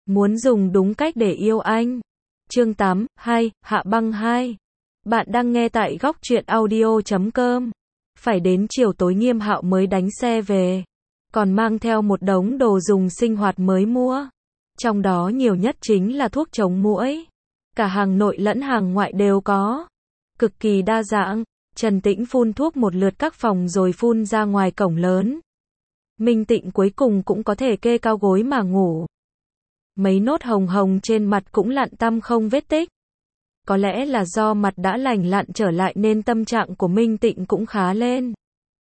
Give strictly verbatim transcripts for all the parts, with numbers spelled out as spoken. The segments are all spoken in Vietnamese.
Muốn dùng đúng cách để yêu anh. Chương tám, hai, Hạ băng hai. Bạn đang nghe tại góc truyện audio chấm com. Phải đến chiều tối Nghiêm Hạo mới đánh xe về. Còn mang theo một đống đồ dùng sinh hoạt mới mua. Trong đó nhiều nhất chính là thuốc chống muỗi. Cả hàng nội lẫn hàng ngoại đều có. Cực kỳ đa dạng. Trần Tĩnh phun thuốc một lượt các phòng rồi phun ra ngoài cổng lớn. Minh Tịnh cuối cùng cũng có thể kê cao gối mà ngủ. Mấy nốt hồng hồng trên mặt cũng lặn tăm không vết tích. Có lẽ là do mặt đã lành lặn trở lại nên tâm trạng của Minh Tịnh cũng khá lên.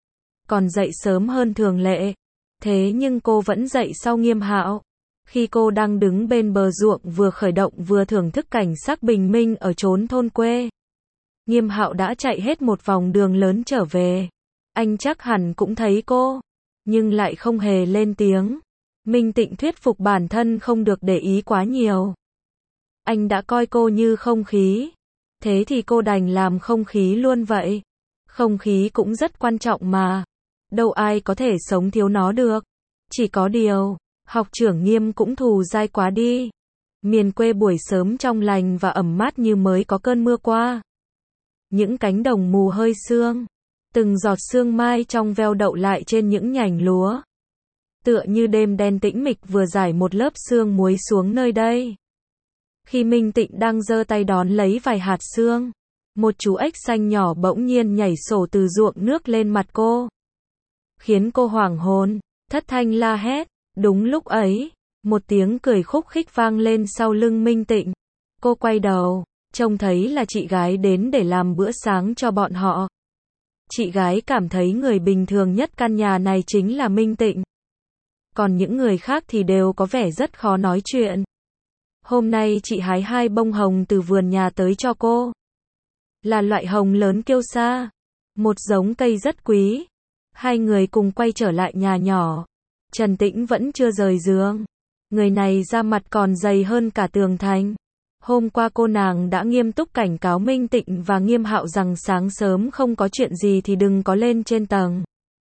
Còn dậy sớm hơn thường lệ. Thế nhưng cô vẫn dậy sau Nghiêm Hạo. Khi cô đang đứng bên bờ ruộng vừa khởi động vừa thưởng thức cảnh sắc bình minh ở chốn thôn quê. Nghiêm Hạo đã chạy hết một vòng đường lớn trở về. Anh chắc hẳn cũng thấy cô. Nhưng lại không hề lên tiếng. Minh Tịnh thuyết phục bản thân không được để ý quá nhiều. Anh đã coi cô như không khí. Thế thì cô đành làm không khí luôn vậy. Không khí cũng rất quan trọng mà. Đâu ai có thể sống thiếu nó được. Chỉ có điều, học trưởng Nghiêm cũng thù dai quá đi. Miền quê buổi sớm trong lành và ẩm mát như mới có cơn mưa qua. Những cánh đồng mù hơi sương. Từng giọt sương mai trong veo đậu lại trên những nhành lúa. Tựa như đêm đen tĩnh mịch vừa rải một lớp sương muối xuống nơi đây. Khi Minh Tịnh đang giơ tay đón lấy vài hạt sương, một chú ếch xanh nhỏ bỗng nhiên nhảy sổ từ ruộng nước lên mặt cô. Khiến cô hoảng hồn, thất thanh la hét. Đúng lúc ấy, một tiếng cười khúc khích vang lên sau lưng Minh Tịnh. Cô quay đầu, trông thấy là chị gái đến để làm bữa sáng cho bọn họ. Chị gái cảm thấy người bình thường nhất căn nhà này chính là Minh Tịnh. Còn những người khác thì đều có vẻ rất khó nói chuyện. Hôm nay chị hái hai bông hồng từ vườn nhà tới cho cô. Là loại hồng lớn kiêu sa. Một giống cây rất quý. Hai người cùng quay trở lại nhà nhỏ. Trần Tĩnh vẫn chưa rời giường. Người này da mặt còn dày hơn cả tường thành. Hôm qua cô nàng đã nghiêm túc cảnh cáo Minh Tịnh và Nghiêm Hạo rằng sáng sớm không có chuyện gì thì đừng có lên trên tầng.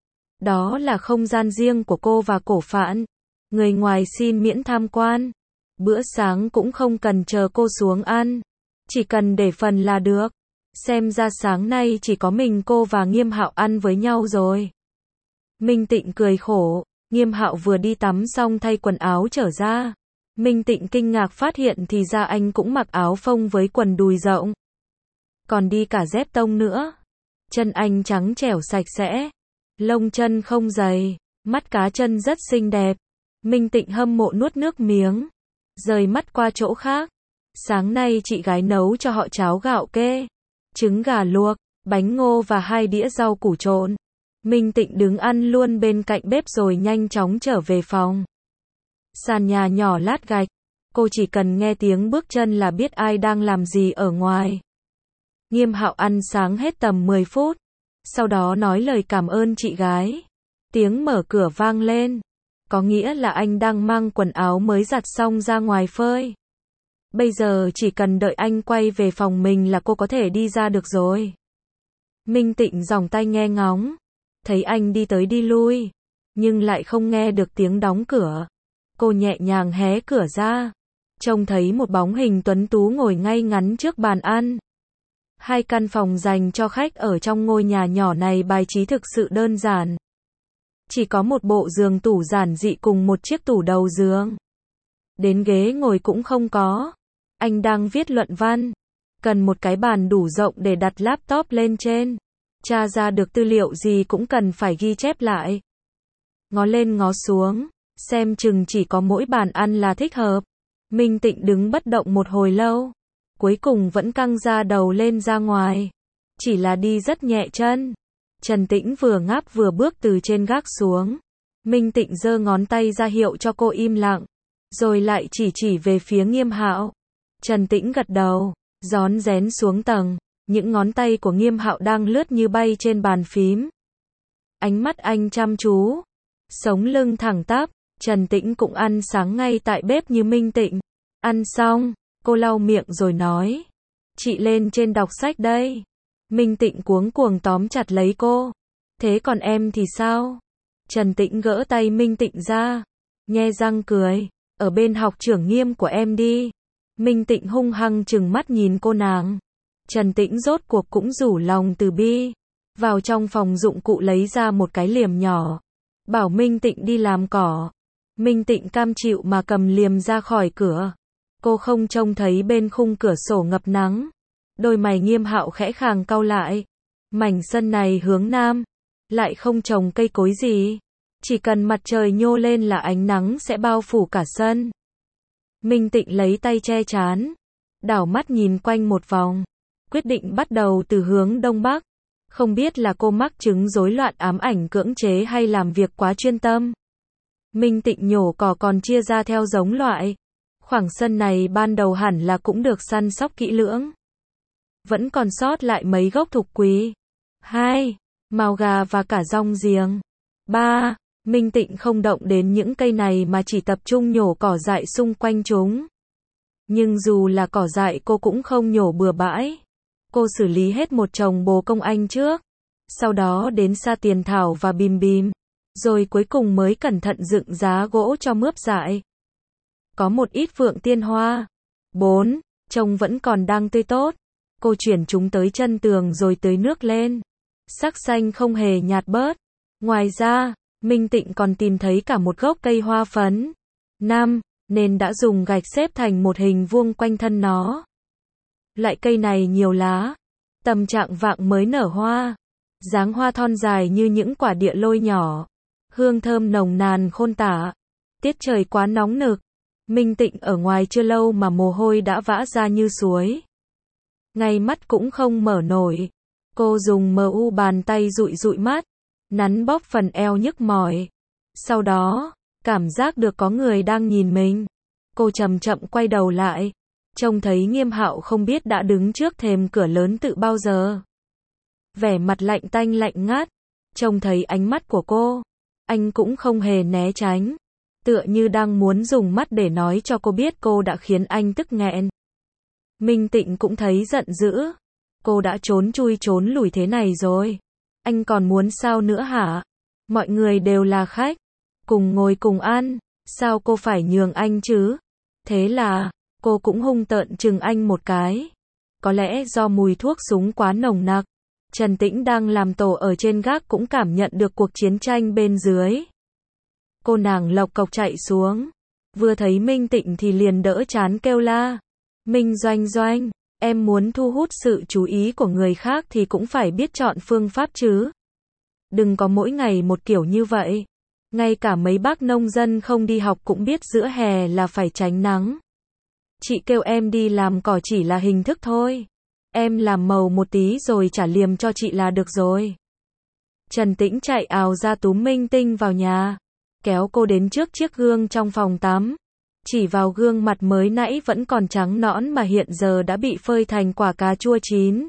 Đó là không gian riêng của cô và Cổ Phạn. Người ngoài xin miễn tham quan. Bữa sáng cũng không cần chờ cô xuống ăn. Chỉ cần để phần là được. Xem ra sáng nay chỉ có mình cô và Nghiêm Hạo ăn với nhau rồi. Minh Tịnh cười khổ. Nghiêm Hạo vừa đi tắm xong thay quần áo trở ra. Minh Tịnh kinh ngạc phát hiện thì ra anh cũng mặc áo phông với quần đùi rộng. Còn đi cả dép tông nữa. Chân anh trắng trẻo sạch sẽ. Lông chân không dày. Mắt cá chân rất xinh đẹp. Minh Tịnh hâm mộ nuốt nước miếng. Rời mắt qua chỗ khác. Sáng nay chị gái nấu cho họ cháo gạo kê. Trứng gà luộc. Bánh ngô và hai đĩa rau củ trộn. Minh Tịnh đứng ăn luôn bên cạnh bếp rồi nhanh chóng trở về phòng. Sàn nhà nhỏ lát gạch. Cô chỉ cần nghe tiếng bước chân là biết ai đang làm gì ở ngoài. Nghiêm Hạo ăn sáng hết tầm mười phút. Sau đó nói lời cảm ơn chị gái. Tiếng mở cửa vang lên. Có nghĩa là anh đang mang quần áo mới giặt xong ra ngoài phơi. Bây giờ chỉ cần đợi anh quay về phòng mình là cô có thể đi ra được rồi. Minh Tịnh giòng tay nghe ngóng. Thấy anh đi tới đi lui. Nhưng lại không nghe được tiếng đóng cửa. Cô nhẹ nhàng hé cửa ra. Trông thấy một bóng hình tuấn tú ngồi ngay ngắn trước bàn ăn. Hai căn phòng dành cho khách ở trong ngôi nhà nhỏ này bài trí thực sự đơn giản. Chỉ có một bộ giường tủ giản dị cùng một chiếc tủ đầu giường. Đến ghế ngồi cũng không có. Anh đang viết luận văn. Cần một cái bàn đủ rộng để đặt laptop lên trên. Tra ra được tư liệu gì cũng cần phải ghi chép lại. Ngó lên ngó xuống. Xem chừng chỉ có mỗi bàn ăn là thích hợp. Minh Tịnh đứng bất động một hồi lâu. Cuối cùng vẫn căng ra đầu lên ra ngoài. Chỉ là đi rất nhẹ chân. Trần Tĩnh vừa ngáp vừa bước từ trên gác xuống. Minh Tịnh giơ ngón tay ra hiệu cho cô im lặng. Rồi lại chỉ chỉ về phía Nghiêm Hạo. Trần Tĩnh gật đầu. Rón rén xuống tầng. Những ngón tay của Nghiêm Hạo đang lướt như bay trên bàn phím. Ánh mắt anh chăm chú. Sống lưng thẳng tắp. Trần Tĩnh cũng ăn sáng ngay tại bếp như Minh Tịnh. Ăn xong, cô lau miệng rồi nói. Chị lên trên đọc sách đây. Minh Tịnh cuống cuồng tóm chặt lấy cô. Thế còn em thì sao? Trần Tĩnh gỡ tay Minh Tịnh ra. Nhe răng cười. ở bên học trưởng Nghiêm của em đi. Minh Tịnh hung hăng trừng mắt nhìn cô nàng. Trần Tĩnh rốt cuộc cũng rủ lòng từ bi. Vào trong phòng dụng cụ lấy ra một cái liềm nhỏ. Bảo Minh Tịnh đi làm cỏ. Minh Tịnh cam chịu mà cầm liềm ra khỏi cửa. Cô không trông thấy bên khung cửa sổ ngập nắng. Đôi mày Nghiêm Hạo khẽ khàng cau lại. Mảnh sân này hướng nam. Lại không trồng cây cối gì. Chỉ cần mặt trời nhô lên là ánh nắng sẽ bao phủ cả sân. Minh Tịnh lấy tay che trán. Đảo mắt nhìn quanh một vòng. Quyết định bắt đầu từ hướng đông bắc. Không biết là cô mắc chứng rối loạn ám ảnh cưỡng chế hay làm việc quá chuyên tâm. Minh Tịnh nhổ cỏ còn chia ra theo giống loại. Khoảng sân này ban đầu hẳn là cũng được săn sóc kỹ lưỡng. Vẫn còn sót lại mấy gốc thục quý. Hai. Mào gà và cả rong giềng. Ba. Minh Tịnh không động đến những cây này mà chỉ tập trung nhổ cỏ dại xung quanh chúng. Nhưng dù là cỏ dại cô cũng không nhổ bừa bãi. Cô xử lý hết một chồng bồ công anh trước. Sau đó đến sa tiền thảo và bìm bìm. Rồi cuối cùng mới cẩn thận dựng giá gỗ cho mướp dại. Có một ít phượng tiên hoa. Bốn. Trông vẫn còn đang tươi tốt. Cô chuyển chúng tới chân tường rồi tưới nước lên. Sắc xanh không hề nhạt bớt. Ngoài ra, Minh Tịnh còn tìm thấy cả một gốc cây hoa phấn. Năm. Nên đã dùng gạch xếp thành một hình vuông quanh thân nó. Loại cây này nhiều lá. Tầm trạng vạng mới nở hoa. Dáng hoa thon dài như những quả địa lôi nhỏ. Hương thơm nồng nàn khôn tả. Tiết trời quá nóng nực. Minh Tịnh ở ngoài chưa lâu mà mồ hôi đã vã ra như suối. Ngay mắt cũng không mở nổi. Cô dùng mờ u bàn tay dụi dụi mắt. Nắn bóp phần eo nhức mỏi. Sau đó, cảm giác được có người đang nhìn mình. Cô chậm chậm quay đầu lại. Trông thấy Nghiêm Hạo không biết đã đứng trước thềm cửa lớn tự bao giờ. Vẻ mặt lạnh tanh lạnh ngắt. Trông thấy ánh mắt của cô. Anh cũng không hề né tránh. Tựa như đang muốn dùng mắt để nói cho cô biết cô đã khiến anh tức nghẹn. Minh Tịnh cũng thấy giận dữ. Cô đã trốn chui trốn lùi thế này rồi. Anh còn muốn sao nữa hả? Mọi người đều là khách. Cùng ngồi cùng ăn. Sao cô phải nhường anh chứ? Thế là, cô cũng hung tợn chừng anh một cái. Có lẽ do mùi thuốc súng quá nồng nặc. Trần Tĩnh đang làm tổ ở trên gác cũng cảm nhận được cuộc chiến tranh bên dưới. Cô nàng lộc cộc chạy xuống. Vừa thấy Minh Tịnh thì liền đỡ chán kêu la. Minh Doanh Doanh, em muốn thu hút sự chú ý của người khác thì cũng phải biết chọn phương pháp chứ. Đừng có mỗi ngày một kiểu như vậy. Ngay cả mấy bác nông dân không đi học cũng biết giữa hè là phải tránh nắng. Chị kêu em đi làm cỏ chỉ là hình thức thôi. Em làm màu một tí rồi trả liềm cho chị là được rồi. Trần Tĩnh chạy ào ra túm Minh Tinh vào nhà. Kéo cô đến trước chiếc gương trong phòng tắm. Chỉ vào gương mặt mới nãy vẫn còn trắng nõn mà hiện giờ đã bị phơi thành quả cà chua chín.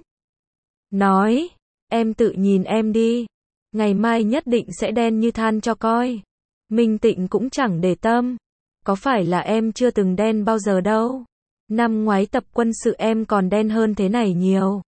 Nói, em tự nhìn em đi. Ngày mai nhất định sẽ đen như than cho coi. Minh Tịnh cũng chẳng để tâm. Có phải là em chưa từng đen bao giờ đâu. Năm ngoái tập quân sự em còn đen hơn thế này nhiều.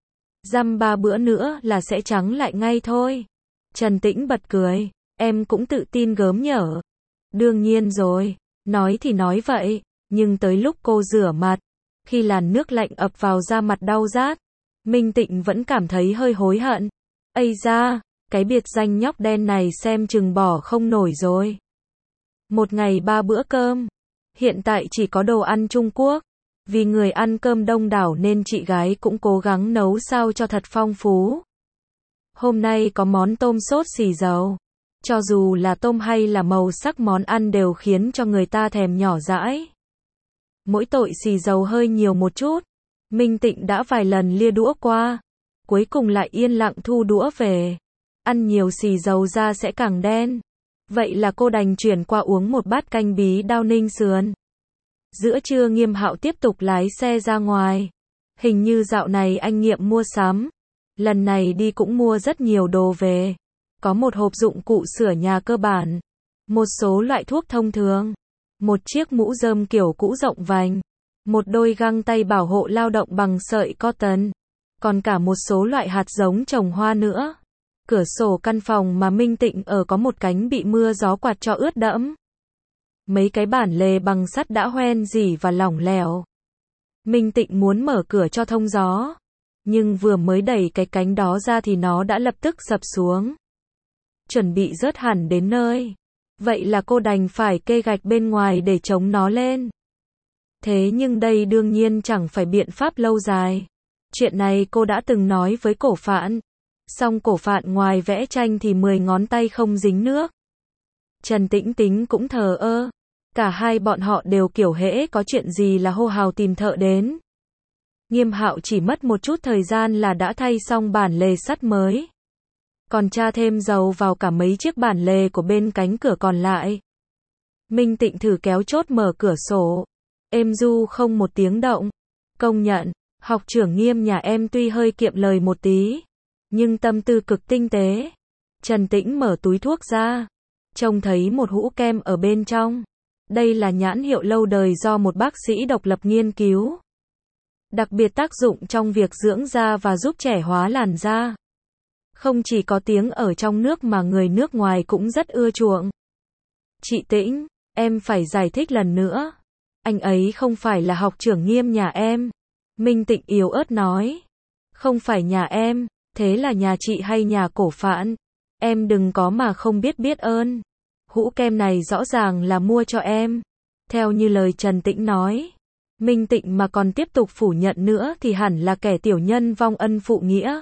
Dăm ba bữa nữa là sẽ trắng lại ngay thôi. Trần Tĩnh bật cười. Em cũng tự tin gớm nhở. Đương nhiên rồi. Nói thì nói vậy. Nhưng tới lúc cô rửa mặt. Khi làn nước lạnh ập vào da mặt đau rát. Minh Tịnh vẫn cảm thấy hơi hối hận. Ây da, cái biệt danh nhóc đen này xem chừng bỏ không nổi rồi. Một ngày ba bữa cơm. Hiện tại chỉ có đồ ăn Trung Quốc. Vì người ăn cơm đông đảo nên chị gái cũng cố gắng nấu sao cho thật phong phú. Hôm nay có món tôm sốt xì dầu. Cho dù là tôm hay là màu sắc món ăn đều khiến cho người ta thèm nhỏ dãi. Mỗi tội xì dầu hơi nhiều một chút. Minh Tịnh đã vài lần lia đũa qua. Cuối cùng lại yên lặng thu đũa về. Ăn nhiều xì dầu ra sẽ càng đen. Vậy là cô đành chuyển qua uống một bát canh bí đao ninh sườn. Giữa trưa Nghiêm Hạo tiếp tục lái xe ra ngoài. Hình như dạo này anh Nghiệm mua sắm. Lần này đi cũng mua rất nhiều đồ về. Có một hộp dụng cụ sửa nhà cơ bản. Một số loại thuốc thông thường. Một chiếc mũ rơm kiểu cũ rộng vành. Một đôi găng tay bảo hộ lao động bằng sợi cotton. Còn cả một số loại hạt giống trồng hoa nữa. Cửa sổ căn phòng mà Minh Tịnh ở có một cánh bị mưa gió quạt cho ướt đẫm. mấy cái bản lề bằng sắt đã hoen rỉ và lỏng lẻo. Minh Tịnh muốn mở cửa cho thông gió, nhưng vừa mới đẩy cái cánh đó ra thì nó đã lập tức sập xuống, chuẩn bị rớt hẳn đến nơi. Vậy là cô đành phải kê gạch bên ngoài để chống nó lên. Thế nhưng đây đương nhiên chẳng phải biện pháp lâu dài. Chuyện này cô đã từng nói với Cổ Phạn. Song Cổ Phạn ngoài vẽ tranh thì mười ngón tay không dính nước. Trần Tĩnh Tính cũng thờ ơ. Cả hai bọn họ đều kiểu hễ có chuyện gì là hô hào tìm thợ đến. Nghiêm Hạo chỉ mất một chút thời gian là đã thay xong bản lề sắt mới. Còn tra thêm dầu vào cả mấy chiếc bản lề của bên cánh cửa còn lại. Minh Tịnh thử kéo chốt mở cửa sổ. Êm du không một tiếng động. Công nhận, học trưởng Nghiêm nhà em tuy hơi kiệm lời một tí, nhưng tâm tư cực tinh tế. Trần Tĩnh mở túi thuốc ra, trông thấy một hũ kem ở bên trong. Đây là nhãn hiệu lâu đời do một bác sĩ độc lập nghiên cứu. Đặc biệt tác dụng trong việc dưỡng da và giúp trẻ hóa làn da. Không chỉ có tiếng ở trong nước mà người nước ngoài cũng rất ưa chuộng. Chị Tĩnh, em phải giải thích lần nữa. Anh ấy không phải là học trưởng Nghiêm nhà em. Minh Tịnh yếu ớt nói. Không phải nhà em, thế là nhà chị hay nhà Cổ Phạn? Em đừng có mà không biết biết ơn. Hũ kem này rõ ràng là mua cho em. Theo như lời Trần Tĩnh nói. Minh Tịnh mà còn tiếp tục phủ nhận nữa thì hẳn là kẻ tiểu nhân vong ân phụ nghĩa.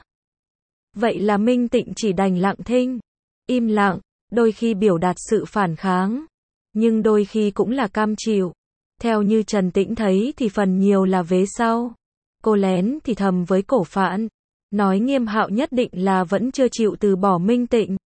Vậy là Minh Tịnh chỉ đành lặng thinh. Im lặng, đôi khi biểu đạt sự phản kháng. Nhưng đôi khi cũng là cam chịu. Theo như Trần Tĩnh thấy thì phần nhiều là vế sau. Cô lén thì thầm với Cổ Phạn. Nói Nghiêm Hạo nhất định là vẫn chưa chịu từ bỏ Minh Tịnh.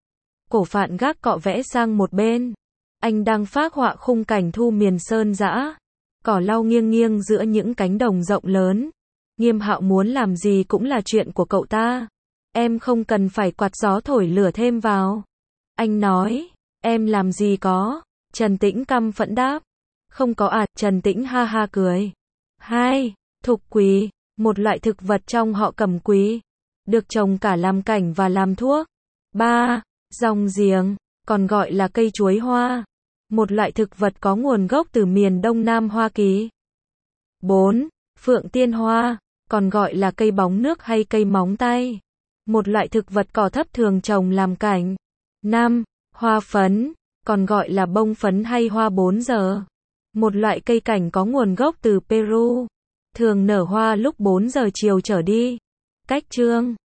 Cổ Phạn gác cọ vẽ sang một bên. Anh đang phác họa khung cảnh thu miền sơn dã. Cỏ lau nghiêng nghiêng giữa những cánh đồng rộng lớn. Nghiêm Hạo muốn làm gì cũng là chuyện của cậu ta. Em không cần phải quạt gió thổi lửa thêm vào. Anh nói, em làm gì có. Trần Tĩnh căm phẫn đáp. Không có à, Trần Tĩnh ha ha cười. Hai, thục quý, một loại thực vật trong họ Cẩm quý. Được trồng cả làm cảnh và làm thuốc. Ba, rong giềng, còn gọi là cây chuối hoa. Một loại thực vật có nguồn gốc từ miền Đông Nam Hoa Kỳ. Bốn, phượng tiên hoa, còn gọi là cây bóng nước hay cây móng tay. Một loại thực vật cỏ thấp thường trồng làm cảnh. Năm, hoa phấn, còn gọi là bông phấn hay hoa bốn giờ. Một loại cây cảnh có nguồn gốc từ Peru. Thường nở hoa lúc bốn giờ chiều trở đi. Cách chương